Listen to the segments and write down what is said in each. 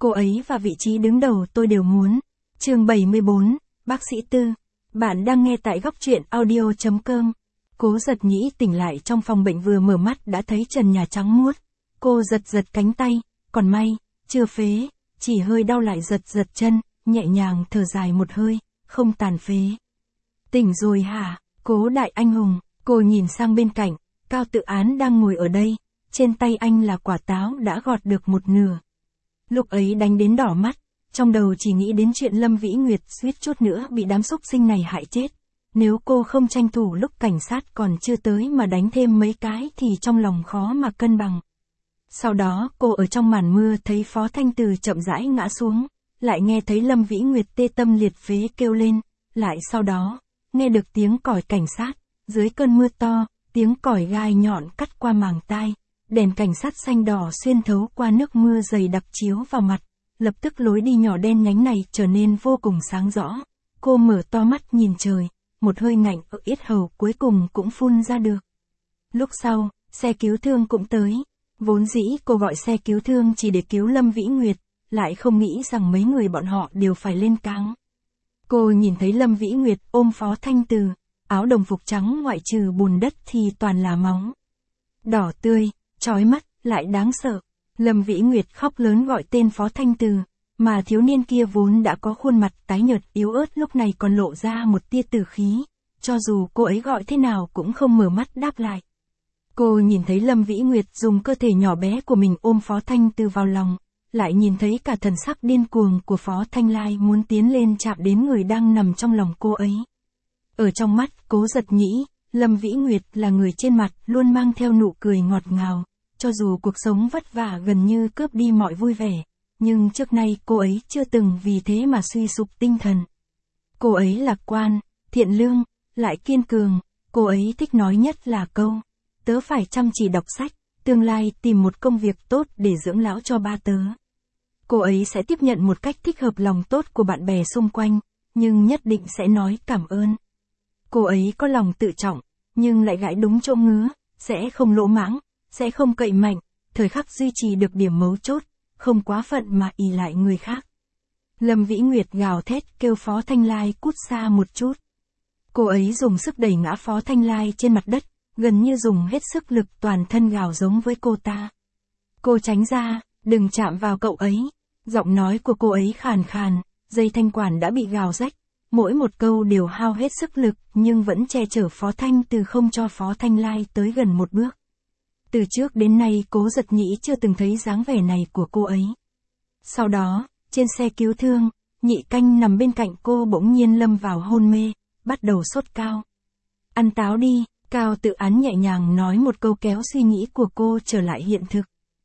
Cô ấy và vị trí đứng đầu tôi đều muốn. Chương 74, Bác sĩ Tư. Bạn đang nghe tại góc truyện audio.com. Cố Giật Nhĩ tỉnh lại trong phòng bệnh, vừa mở mắt đã thấy trần nhà trắng muốt. Cô giật giật cánh tay, còn may, chưa phế, chỉ hơi đau lại giật giật chân, nhẹ nhàng thở dài một hơi, không tàn phế. Tỉnh rồi hả, Cố đại anh hùng, cô nhìn sang bên cạnh, Cao Tự Án đang ngồi ở đây, trên tay anh là quả táo đã gọt được một nửa. Lúc ấy đánh đến đỏ mắt, trong đầu chỉ nghĩ đến chuyện Lâm Vĩ Nguyệt suýt chút nữa bị đám xúc sinh này hại chết. Nếu cô không tranh thủ lúc cảnh sát còn chưa tới mà đánh thêm mấy cái thì trong lòng khó mà cân bằng. Sau đó cô ở trong màn mưa thấy Phó Thanh Từ chậm rãi ngã xuống, lại nghe thấy Lâm Vĩ Nguyệt tê tâm liệt phế kêu lên, lại sau đó, nghe được tiếng còi cảnh sát, dưới cơn mưa to, tiếng còi gai nhọn cắt qua màng tai, đèn cảnh sát xanh đỏ xuyên thấu qua nước mưa dày đặc chiếu vào mặt, lập tức lối đi nhỏ đen nhánh này trở nên vô cùng sáng rõ. Cô mở to mắt nhìn trời, một hơi ngạnh ở yết hầu cuối cùng cũng phun ra được. Lúc sau, xe cứu thương cũng tới. Vốn dĩ cô gọi xe cứu thương chỉ để cứu Lâm Vĩ Nguyệt, lại không nghĩ rằng mấy người bọn họ đều phải lên cáng. Cô nhìn thấy Lâm Vĩ Nguyệt ôm Phó Thanh Từ, áo đồng phục trắng ngoại trừ bùn đất thì toàn là máu. Đỏ tươi, chói mắt, lại đáng sợ. Lâm Vĩ Nguyệt khóc lớn gọi tên Phó Thanh Từ, mà thiếu niên kia vốn đã có khuôn mặt tái nhợt yếu ớt lúc này còn lộ ra một tia tử khí, cho dù cô ấy gọi thế nào cũng không mở mắt đáp lại. Cô nhìn thấy Lâm Vĩ Nguyệt dùng cơ thể nhỏ bé của mình ôm Phó Thanh Từ vào lòng, lại nhìn thấy cả thần sắc điên cuồng của Phó Thanh Lai muốn tiến lên chạm đến người đang nằm trong lòng cô ấy. Ở trong mắt Cố Giật Nhĩ, Lâm Vĩ Nguyệt là người trên mặt luôn mang theo nụ cười ngọt ngào, cho dù cuộc sống vất vả gần như cướp đi mọi vui vẻ, nhưng trước nay cô ấy chưa từng vì thế mà suy sụp tinh thần. Cô ấy lạc quan, thiện lương, lại kiên cường, cô ấy thích nói nhất là câu, tớ phải chăm chỉ đọc sách, tương lai tìm một công việc tốt để dưỡng lão cho ba tớ. Cô ấy sẽ tiếp nhận một cách thích hợp lòng tốt của bạn bè xung quanh, nhưng nhất định sẽ nói cảm ơn. Cô ấy có lòng tự trọng, nhưng lại gãi đúng chỗ ngứa, sẽ không lỗ mãng, sẽ không cậy mạnh, thời khắc duy trì được điểm mấu chốt, không quá phận mà ỷ lại người khác. Lâm Vĩ Nguyệt gào thét kêu Phó Thanh Lai cút xa một chút. Cô ấy dùng sức đẩy ngã Phó Thanh Lai trên mặt đất, gần như dùng hết sức lực toàn thân gào giống với cô ta. Cô tránh ra, đừng chạm vào cậu ấy. Giọng nói của cô ấy khàn khàn, dây thanh quản đã bị gào rách, mỗi một câu đều hao hết sức lực nhưng vẫn che chở Phó Thanh Từ không cho Phó Thanh Lai tới gần một bước. Từ trước đến nay Cố Giật Nhĩ chưa từng thấy dáng vẻ này của cô ấy. Sau đó, trên xe cứu thương, Nhị Canh nằm bên cạnh cô bỗng nhiên lâm vào hôn mê, bắt đầu sốt cao. Ăn táo đi, Cao Tự Án nhẹ nhàng nói một câu kéo suy nghĩ của cô trở lại hiện thực.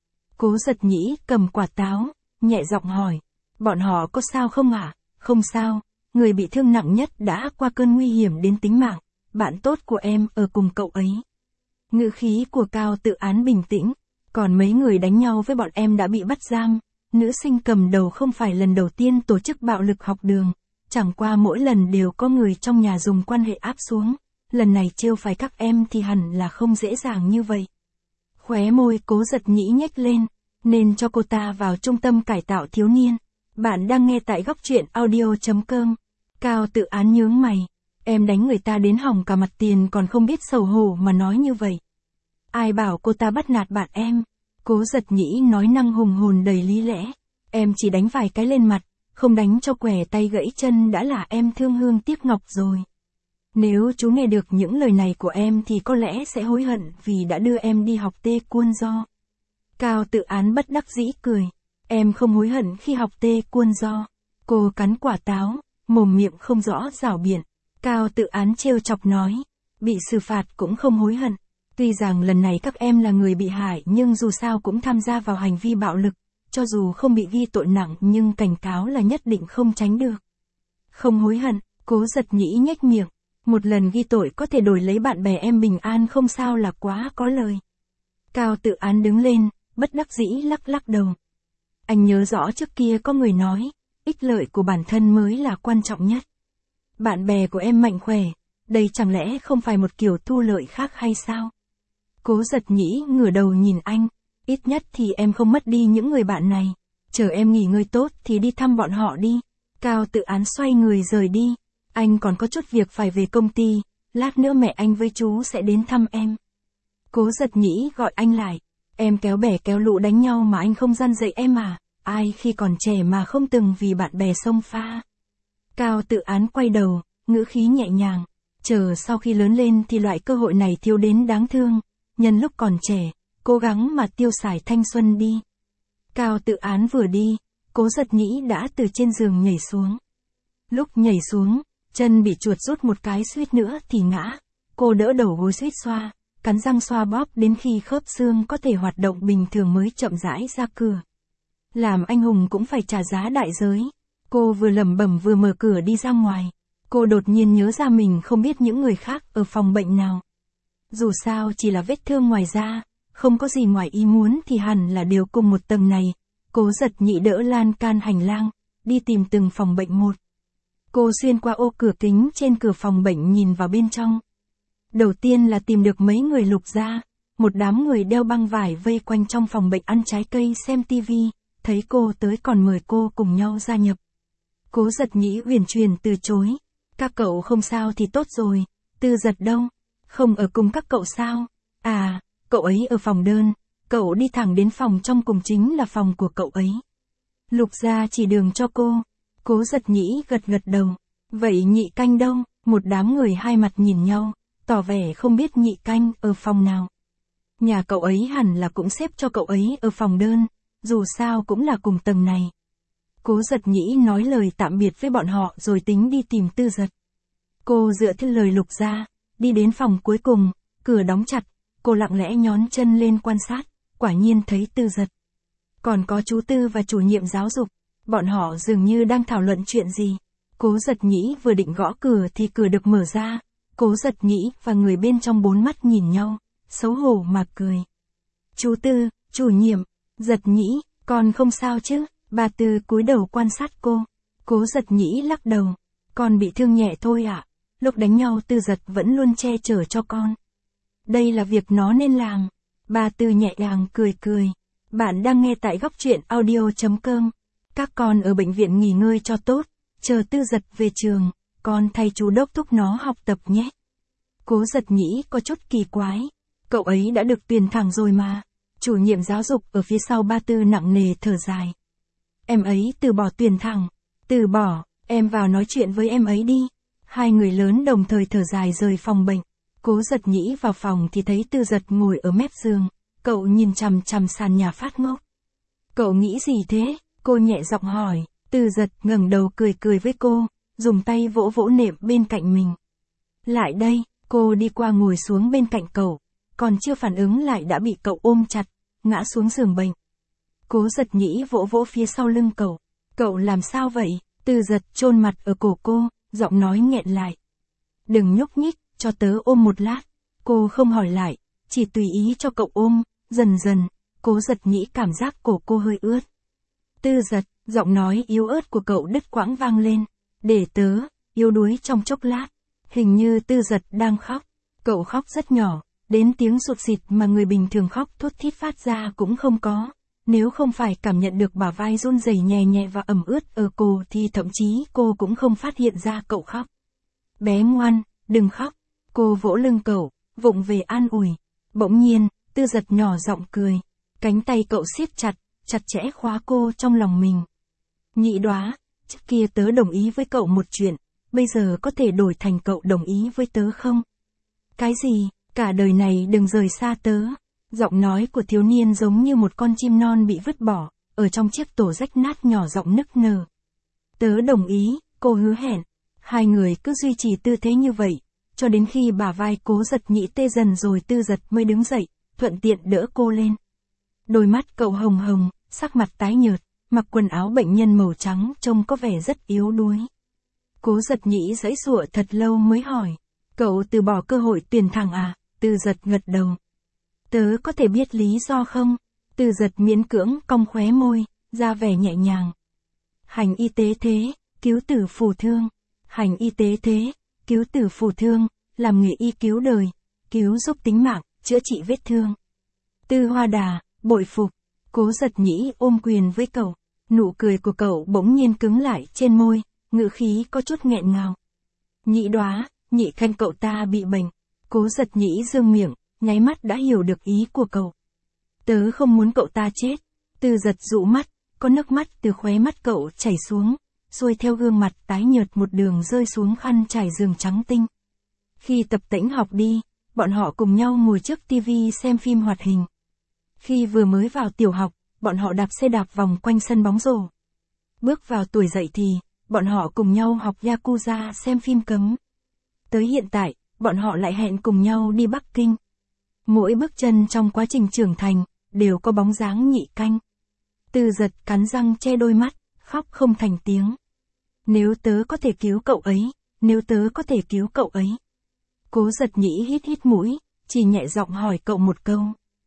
Cố Giật Nhĩ cầm quả táo, nhẹ giọng hỏi, bọn họ có sao không ạ? Không sao, người bị thương nặng nhất đã qua cơn nguy hiểm đến tính mạng, bạn tốt của em ở cùng cậu ấy. Ngữ khí của Cao Tự Án bình tĩnh, còn mấy người đánh nhau với bọn em đã bị bắt giam, nữ sinh cầm đầu không phải lần đầu tiên tổ chức bạo lực học đường, chẳng qua mỗi lần đều có người trong nhà dùng quan hệ áp xuống, lần này trêu phải các em thì hẳn là không dễ dàng như vậy. Khóe môi Cố Giật Nhĩ nhếch lên, nên cho cô ta vào trung tâm cải tạo thiếu niên. Bạn đang nghe tại góc truyện audio.com. Cao Tự Án nhướng mày, em đánh người ta đến hỏng cả mặt tiền còn không biết xấu hổ mà nói như vậy. Ai bảo cô ta bắt nạt bạn em? Cố Giật Nhĩ nói năng hùng hồn đầy lý lẽ, em chỉ đánh vài cái lên mặt, không đánh cho quẻ tay gãy chân đã là em thương hương tiếc ngọc rồi. Nếu chú nghe được những lời này của em thì có lẽ sẽ hối hận vì đã đưa em đi học tê cuôn do. Cao Tự Án bất đắc dĩ cười, em không hối hận khi học tê cuôn do. Cô cắn quả táo, mồm miệng không rõ rảo biện. Cao Tự Án trêu chọc nói, bị xử phạt cũng không hối hận. Tuy rằng lần này các em là người bị hại nhưng dù sao cũng tham gia vào hành vi bạo lực, cho dù không bị ghi tội nặng nhưng cảnh cáo là nhất định không tránh được. Không hối hận, Cố Giật Nhĩ nhếch miệng, một lần ghi tội có thể đổi lấy bạn bè em bình an không sao là quá có lời. Cao Tự Án đứng lên, bất đắc dĩ lắc lắc đầu. Anh nhớ rõ trước kia có người nói, ích lợi của bản thân mới là quan trọng nhất. Bạn bè của em mạnh khỏe, đây chẳng lẽ không phải một kiểu thu lợi khác hay sao? Cố Giật Nhĩ ngửa đầu nhìn anh, ít nhất thì em không mất đi những người bạn này. Chờ em nghỉ ngơi tốt thì đi thăm bọn họ đi. Cao Tự Án xoay người rời đi. Anh còn có chút việc phải về công ty, lát nữa mẹ anh với chú sẽ đến thăm em. Cố Giật Nhĩ gọi anh lại. Em kéo bè kéo lũ đánh nhau mà anh không răn dạy em à? Ai khi còn trẻ mà không từng vì bạn bè xông pha. Cao Tự Án quay đầu, ngữ khí nhẹ nhàng. Chờ sau khi lớn lên thì loại cơ hội này thiếu đến đáng thương. Nhân lúc còn trẻ, cố gắng mà tiêu xài thanh xuân đi. Cao Tự Án vừa đi, Cố Giật Nhĩ đã từ trên giường nhảy xuống. Lúc nhảy xuống, chân bị chuột rút một cái suýt nữa thì ngã. Cô đỡ đầu gối suýt xoa, cắn răng xoa bóp đến khi khớp xương có thể hoạt động bình thường mới chậm rãi ra cửa. Làm anh hùng cũng phải trả giá đại giới. Cô vừa lẩm bẩm vừa mở cửa đi ra ngoài. Cô đột nhiên nhớ ra mình không biết những người khác ở phòng bệnh nào. Dù sao chỉ là vết thương ngoài da, không có gì ngoài ý muốn thì hẳn là đều cùng một tầng này. Cố Giật Nhĩ đỡ lan can hành lang, đi tìm từng phòng bệnh một. Cô xuyên qua ô cửa kính trên cửa phòng bệnh nhìn vào bên trong. Đầu tiên là tìm được mấy người Lục gia, một đám người đeo băng vải vây quanh trong phòng bệnh ăn trái cây xem tivi, thấy cô tới còn mời cô cùng nhau gia nhập. Cố Giật Nhĩ uyển chuyển từ chối. Các cậu không sao thì tốt rồi, Tư Giật đâu? Không ở cùng các cậu sao? À, cậu ấy ở phòng đơn, cậu đi thẳng đến phòng trong cùng chính là phòng của cậu ấy. Lục gia chỉ đường cho cô. Cố Giật Nhĩ gật đầu. Vậy Nhị Canh đâu? Một đám người hai mặt nhìn nhau, tỏ vẻ không biết Nhị Canh ở phòng nào. Nhà cậu ấy hẳn là cũng xếp cho cậu ấy ở phòng đơn, dù sao cũng là cùng tầng này. Cố Giật Nhĩ nói lời tạm biệt với bọn họ rồi tính đi tìm Tư Giật. Cô dựa theo lời Lục gia, đi đến phòng cuối cùng, cửa đóng chặt, cô lặng lẽ nhón chân lên quan sát, quả nhiên thấy Tư Giật. Còn có chú Tư và chủ nhiệm giáo dục, bọn họ dường như đang thảo luận chuyện gì. Cố Giật Nhĩ vừa định gõ cửa thì cửa được mở ra, Cố Giật Nhĩ và người bên trong bốn mắt nhìn nhau, xấu hổ mà cười. Chú Tư, chủ nhiệm, Giật Nhĩ, con không sao chứ? Bà Tư cúi đầu quan sát cô. Cố Giật Nhĩ lắc đầu. Con bị thương nhẹ thôi ạ. Lúc đánh nhau Tư Giật vẫn luôn che chở cho con. Đây là việc nó nên làm. Bà Tư nhẹ nhàng cười. Bạn đang nghe tại góc truyện audio.com. Các con ở bệnh viện nghỉ ngơi cho tốt. Chờ Tư Giật về trường, con thay chú đốc thúc nó học tập nhé. Cố Giật Nhĩ có chút kỳ quái. Cậu ấy đã được tuyển thẳng rồi mà. Chủ nhiệm giáo dục ở phía sau Bà Tư nặng nề thở dài. Em ấy từ bỏ tuyển thẳng. Từ bỏ, em vào nói chuyện với em ấy đi. Hai người lớn đồng thời thở dài rời phòng bệnh. Cố Giật Nhĩ vào phòng thì thấy Tư Giật ngồi ở mép giường. Cậu nhìn chằm chằm sàn nhà phát ngốc. Cậu nghĩ gì thế? Cô nhẹ giọng hỏi. Tư Giật ngẩng đầu cười với cô, dùng tay vỗ vỗ nệm bên cạnh mình. Lại đây, cô đi qua ngồi xuống bên cạnh cậu, còn chưa phản ứng lại đã bị cậu ôm chặt, ngã xuống giường bệnh. Cố Giật Nhĩ vỗ vỗ phía sau lưng cậu. Cậu làm sao vậy? Tư Giật chôn mặt ở cổ cô, giọng nói nghẹn lại. Đừng nhúc nhích, cho tớ ôm một lát. Cô không hỏi lại, chỉ tùy ý cho cậu ôm, dần dần, Cố Giật Nhĩ cảm giác cổ cô hơi ướt. Tư Giật, giọng nói yếu ớt của cậu đứt quãng vang lên. Để tớ, yếu đuối trong chốc lát. Hình như Tư Giật đang khóc. Cậu khóc rất nhỏ, đến tiếng sụt sịt mà người bình thường khóc thút thít phát ra cũng không có. Nếu không phải cảm nhận được bả vai run rẩy nhẹ và ẩm ướt ở cổ thì thậm chí cô cũng không phát hiện ra cậu khóc. Bé ngoan, đừng khóc. Cô vỗ lưng cậu, vụng về an ủi. Bỗng nhiên, Tư Giật nhỏ giọng cười. Cánh tay cậu siết chặt chẽ khóa cô trong lòng mình. Nhị Đóa, trước kia tớ đồng ý với cậu một chuyện, bây giờ có thể đổi thành cậu đồng ý với tớ không? Cái gì? Cả đời này đừng rời xa tớ. Giọng nói của thiếu niên giống như một con chim non bị vứt bỏ, ở trong chiếc tổ rách nát nhỏ giọng nức nở. Tớ đồng ý, cô hứa hẹn. Hai người cứ duy trì tư thế như vậy, cho đến khi bả vai Cố Giật Nhĩ tê dần rồi Tư Giật mới đứng dậy, thuận tiện đỡ cô lên. Đôi mắt cậu hồng hồng, sắc mặt tái nhợt, mặc quần áo bệnh nhân màu trắng trông có vẻ rất yếu đuối. Cố Giật Nhĩ giãy giụa thật lâu mới hỏi. Cậu từ bỏ cơ hội tuyển thẳng à? Tư Giật gật đầu. Tớ có thể biết lý do không? Tư Giật miễn cưỡng cong khóe môi, ra vẻ nhẹ nhàng. Hành y tế thế, cứu tử phù thương. Hành y tế thế, cứu tử phù thương, làm nghề y cứu đời, cứu giúp tính mạng, chữa trị vết thương. Tư Hoa Đà, bội phục. Cố Giật Nhĩ ôm quyền với cậu. Nụ cười của cậu bỗng nhiên cứng lại trên môi, ngữ khí có chút nghẹn ngào. Nhị Đóa, Nhị Canh cậu ta bị bệnh. Cố Giật Nhĩ dương miệng, nháy mắt đã hiểu được ý của cậu. Tớ không muốn cậu ta chết. Tư Giật dụ mắt, có nước mắt từ khóe mắt cậu chảy xuống, xuôi theo gương mặt tái nhợt một đường rơi xuống khăn trải giường trắng tinh. Khi Tập Tĩnh học đi, bọn họ cùng nhau ngồi trước tivi xem phim hoạt hình. Khi vừa mới vào tiểu học, bọn họ đạp xe đạp vòng quanh sân bóng rổ. Bước vào tuổi dậy thì, bọn họ cùng nhau học Yakuza xem phim cấm. Tới hiện tại, bọn họ lại hẹn cùng nhau đi Bắc Kinh. Mỗi bước chân trong quá trình trưởng thành, đều có bóng dáng Nhị Canh. Tư Giật cắn răng che đôi mắt, khóc không thành tiếng. Nếu tớ có thể cứu cậu ấy, nếu tớ có thể cứu cậu ấy. Cố Giật Nhĩ hít hít mũi, chỉ nhẹ giọng hỏi cậu một câu.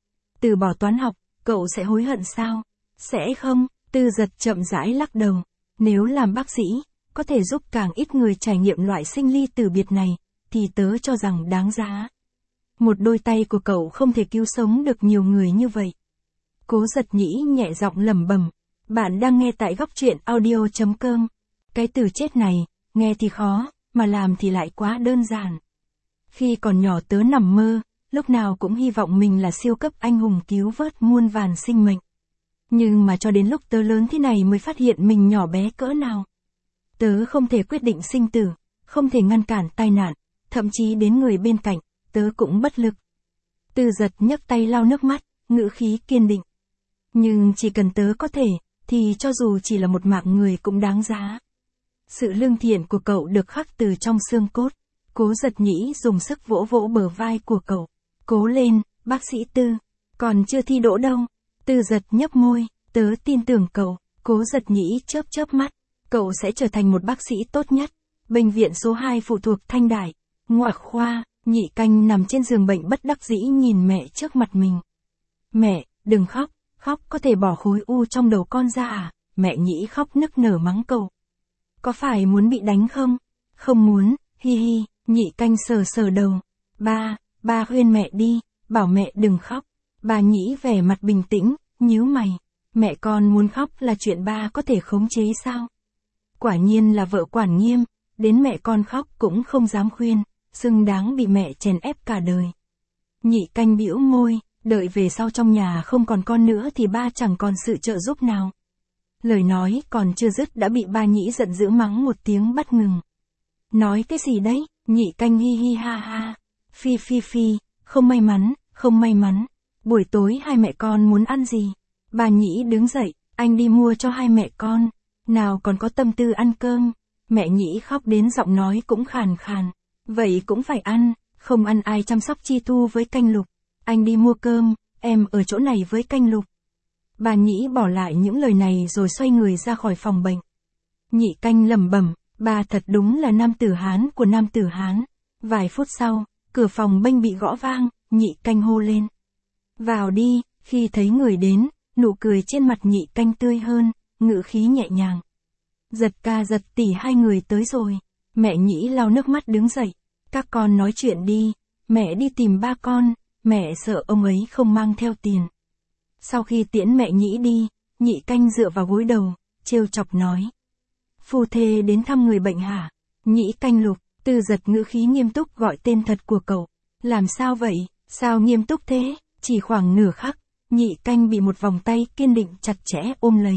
Từ bỏ toán học, cậu sẽ hối hận sao? Sẽ không, Tư Giật chậm rãi lắc đầu. Nếu làm bác sĩ, có thể giúp càng ít người trải nghiệm loại sinh ly tử biệt này, thì tớ cho rằng đáng giá. Một đôi tay của cậu không thể cứu sống được nhiều người như vậy. Cố Giật Nhĩ nhẹ giọng lẩm bẩm. Bạn đang nghe tại góc truyện audio.com. Cái từ chết này, nghe thì khó, mà làm thì lại quá đơn giản. Khi còn nhỏ tớ nằm mơ, lúc nào cũng hy vọng mình là siêu cấp anh hùng cứu vớt muôn vàn sinh mệnh. Nhưng mà cho đến lúc tớ lớn thế này mới phát hiện mình nhỏ bé cỡ nào. Tớ không thể quyết định sinh tử, không thể ngăn cản tai nạn, thậm chí đến người bên cạnh, tớ cũng bất lực. Tư Giật nhấc tay lau nước mắt, ngữ khí kiên định. Nhưng chỉ cần tớ có thể, thì cho dù chỉ là một mạng người cũng đáng giá. Sự lương thiện của cậu được khắc từ trong xương cốt. Cố Giật Nhĩ dùng sức vỗ vỗ bờ vai của cậu. Cố lên, bác sĩ Tư. Còn chưa thi đỗ đâu. Tư Giật nhấp môi, tớ tin tưởng cậu. Cố Giật Nhĩ chớp chớp mắt. Cậu sẽ trở thành một bác sĩ tốt nhất. Bệnh viện số 2 phụ thuộc Thanh Đại. Ngoại khoa, Nhị Canh nằm trên giường bệnh bất đắc dĩ nhìn mẹ trước mặt mình. Mẹ, đừng khóc, khóc có thể bỏ khối u trong đầu con ra à? Mẹ Nhĩ khóc nức nở mắng cậu. Có phải muốn bị đánh không? Không muốn, hi hi. Nhị Canh sờ sờ đầu. Ba khuyên mẹ đi, bảo mẹ đừng khóc. Bà Nhĩ vẻ mặt bình tĩnh, nhíu mày. Mẹ con muốn khóc là chuyện ba có thể khống chế sao? Quả nhiên là vợ quản nghiêm, đến mẹ con khóc cũng không dám khuyên, xứng đáng bị mẹ chèn ép cả đời. Nhị Canh bĩu môi, đợi về sau trong nhà không còn con nữa thì ba chẳng còn sự trợ giúp nào. Lời nói còn chưa dứt đã bị ba Nhĩ giận dữ mắng một tiếng bắt ngừng. Nói cái gì đấy? Nhị Canh hi hi ha ha. Phi, không may mắn, không may mắn. Buổi tối hai mẹ con muốn ăn gì? Bà Nhĩ đứng dậy, anh đi mua cho hai mẹ con. Nào còn có tâm tư ăn cơm. Mẹ Nhĩ khóc đến giọng nói cũng khàn khàn. Vậy cũng phải ăn, không ăn ai chăm sóc Chi Thu với Canh Lục. Anh đi mua cơm, em ở chỗ này với Canh Lục. Bà Nhĩ bỏ lại những lời này rồi xoay người ra khỏi phòng bệnh. Nhị Canh lẩm bẩm, bà thật đúng là nam tử Hán của nam tử Hán. Vài phút sau, cửa phòng bênh bị gõ vang, Nhị Canh hô lên. Vào đi, khi thấy người đến, nụ cười trên mặt Nhị Canh tươi hơn, ngữ khí nhẹ nhàng. Giật ca Giật tỷ hai người tới rồi. Mẹ Nhĩ lau nước mắt đứng dậy. Các con nói chuyện đi, mẹ đi tìm ba con, mẹ sợ ông ấy không mang theo tiền. Sau khi tiễn mẹ Nhĩ đi, Nhị Canh dựa vào gối đầu, trêu chọc nói. Phu thê đến thăm người bệnh hả? Nhĩ Canh Lục. Tư Giật ngữ khí nghiêm túc gọi tên thật của cậu. Làm sao vậy? Sao nghiêm túc thế? Chỉ khoảng nửa khắc, Nhị Canh bị một vòng tay kiên định chặt chẽ ôm lấy.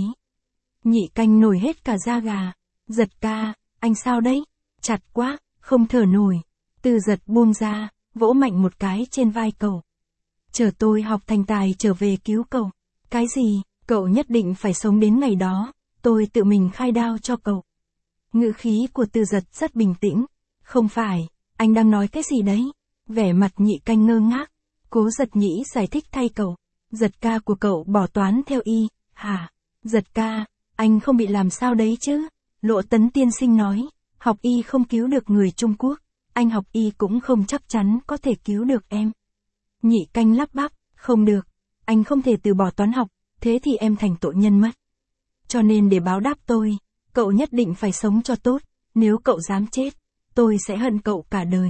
Nhị Canh nổi hết cả da gà. Giật ca, anh sao đấy? Chặt quá, không thở nổi. Tư Giật buông ra, vỗ mạnh một cái trên vai cậu. Chờ tôi học thành tài trở về cứu cậu. Cái gì? Cậu nhất định phải sống đến ngày đó. Tôi tự mình khai đao cho cậu. Ngữ khí của Tư Giật rất bình tĩnh. Không phải, anh đang nói cái gì đấy? Vẻ mặt Nhị Canh ngơ ngác. Cố Giật Nhĩ giải thích thay cậu. Giật ca của cậu bỏ toán theo y, hả? Giật ca, anh không bị làm sao đấy chứ? Lộ Tấn tiên sinh nói, học y không cứu được người Trung Quốc, anh học y cũng không chắc chắn có thể cứu được em. Nhị Canh lắp bắp, không được, anh không thể từ bỏ toán học, thế thì em thành tội nhân mất. Cho nên để báo đáp tôi, cậu nhất định phải sống cho tốt, nếu cậu dám chết, tôi sẽ hận cậu cả đời.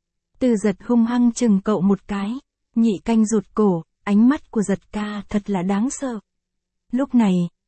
Tư Giật hung hăng chừng cậu một cái. Nhị Canh rụt cổ, ánh mắt của Giật ca thật là đáng sợ. Lúc này,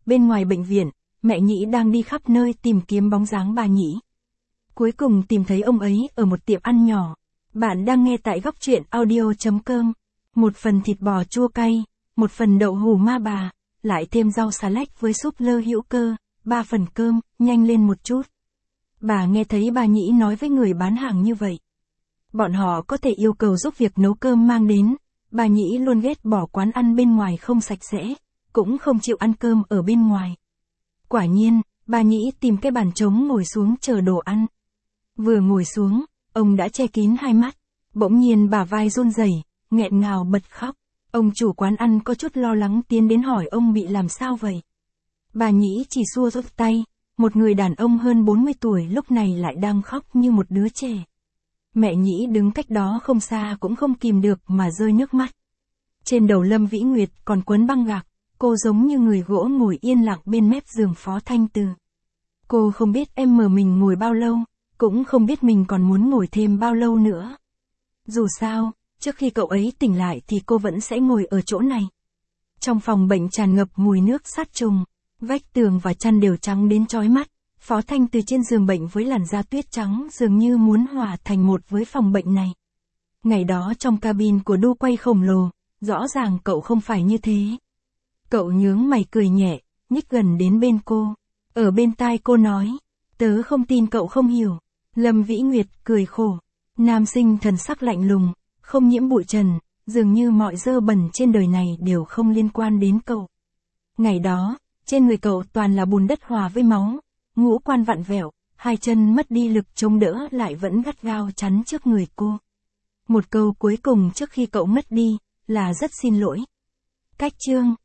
bên ngoài bệnh viện, mẹ Nhĩ đang đi khắp nơi tìm kiếm bóng dáng bà Nhĩ. Cuối cùng tìm thấy ông ấy ở một tiệm ăn nhỏ. Bạn đang nghe tại góc truyện audio.com. Một phần thịt bò chua cay, một phần đậu hủ ma bà, lại thêm rau xà lách với súp lơ hữu cơ, 3 phần cơm, nhanh lên một chút. Bà nghe thấy bà Nhĩ nói với người bán hàng như vậy. Bọn họ có thể yêu cầu giúp việc nấu cơm mang đến, bà Nhĩ luôn ghét bỏ quán ăn bên ngoài không sạch sẽ, cũng không chịu ăn cơm ở bên ngoài. Quả nhiên, bà Nhĩ tìm cái bàn trống ngồi xuống chờ đồ ăn. Vừa ngồi xuống, ông đã che kín hai mắt, bỗng nhiên bả vai run rẩy, nghẹn ngào bật khóc. Ông chủ quán ăn có chút lo lắng tiến đến hỏi ông bị làm sao vậy. Bà Nhĩ chỉ xua rút tay, một người đàn ông hơn 40 tuổi lúc này lại đang khóc như một đứa trẻ. Mẹ Nhĩ đứng cách đó không xa cũng không kìm được mà rơi nước mắt. Trên đầu Lâm Vĩ Nguyệt còn quấn băng gạc, cô giống như người gỗ ngồi yên lặng bên mép giường Phó Thanh Từ. Cô không biết em mở mình ngồi bao lâu, cũng không biết mình còn muốn ngồi thêm bao lâu nữa. Dù sao, trước khi cậu ấy tỉnh lại thì cô vẫn sẽ ngồi ở chỗ này. Trong phòng bệnh tràn ngập mùi nước sát trùng, vách tường và chăn đều trắng đến chói mắt. Phó Thanh Từ trên giường bệnh với làn da tuyết trắng dường như muốn hòa thành một với phòng bệnh này. Ngày đó trong cabin của đu quay khổng lồ, rõ ràng cậu không phải như thế. Cậu nhướng mày cười nhẹ, nhích gần đến bên cô. Ở bên tai cô nói, tớ không tin cậu không hiểu. Lâm Vĩ Nguyệt cười khổ. Nam sinh thần sắc lạnh lùng, không nhiễm bụi trần, dường như mọi dơ bẩn trên đời này đều không liên quan đến cậu. Ngày đó, trên người cậu toàn là bùn đất hòa với máu, ngũ quan vặn vẹo, hai chân mất đi lực chống đỡ lại vẫn gắt gao chắn trước người cô. Một câu cuối cùng trước khi cậu mất đi, là rất xin lỗi. Cách chương